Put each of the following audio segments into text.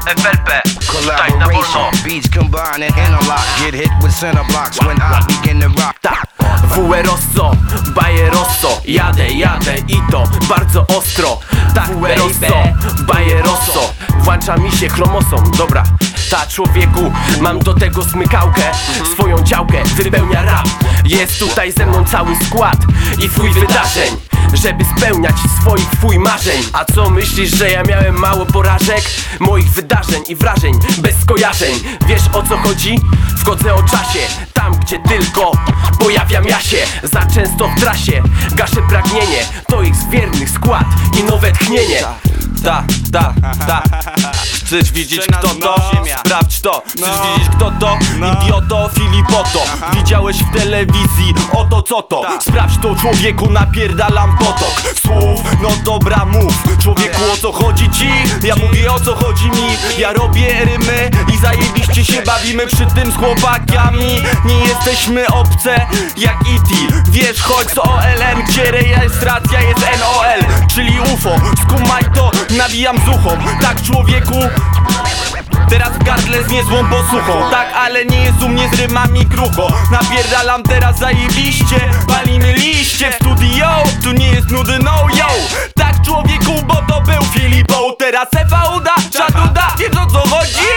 FLP, tutaj na wolno. Beats combine and interlock. Get hit with center blocks when I begin to rock. Fue Rosso, Baje Rosso. Jadę i to bardzo ostro. Fue Rosso, Baje Rosso. Włącza mi się chromosom, dobra. Ta człowieku, mam do tego smykałkę. Swoją działkę wypełnia rap. Jest tutaj ze mną cały skład i twój wydarzeń, żeby spełniać twój marzeń. A co myślisz, że ja miałem mało porażek? Moich wydarzeń i wrażeń bez skojarzeń. Wiesz o co chodzi? Wchodzę o czasie, tam gdzie tylko pojawiam ja się. Za często w trasie gaszę pragnienie. To ich wiernych skład i nowe tchnienie. Chcesz widzieć kto to? Sprawdź to. Chcesz widzieć kto to? Idioto, Filipoto. Widziałeś w telewizji, oto co to? Sprawdź to człowieku, napierdalam potok słów, no dobra mów. Człowieku o co chodzi ci? Ja mówię o co chodzi mi. Ja robię rymy i zajebiście się bawimy przy tym z chłopakami. Nie jesteśmy obce jak E.T. Wiesz, chodź z OLN, gdzie rejestracja jest NOL, czyli UFO. Skumaj to, nawijam z uchą. Tak człowieku, teraz w gardle z niezłą posłuchą. Tak, ale nie jest u mnie z rymami krucho. Napierdalam teraz zajebiście. Palimy liście w studio. Tu nie jest nudy, no yo. Tak człowieku, bo to był Filipo. Teraz F.A.U.D.A, Czaduda. Wiesz o co chodzi?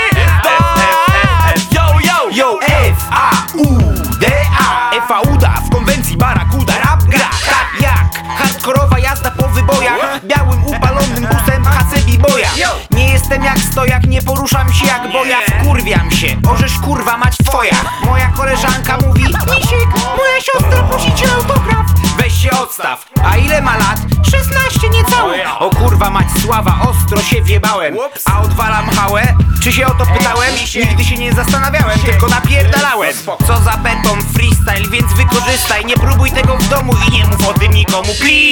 Yo, F.A.U.D.A, F.A.U.D.A w konwencji Barakuda. Rap gra tak jak hardkorowa jazda po wybojach. Białym upalonym busem Hasebi boja. Nie jestem jak stojak, nie poruszam się jak boja. Wkurwiam się, orzesz kurwa mać twoja. Moja koleżanka mówi: Misiek, moja siostra prosi cię autograf. Weź się odstaw, a ile ma lat? 16 niecałe. O kurwa mać sława, ostro się wjebałem. A odwalam hałę? Czy się o to pytałem? Nigdy się nie zastanawiałem, tylko napierdalałem. Co za beton, freestyle, więc wykorzystaj. Nie próbuj tego w domu i nie mów o tym nikomu, please.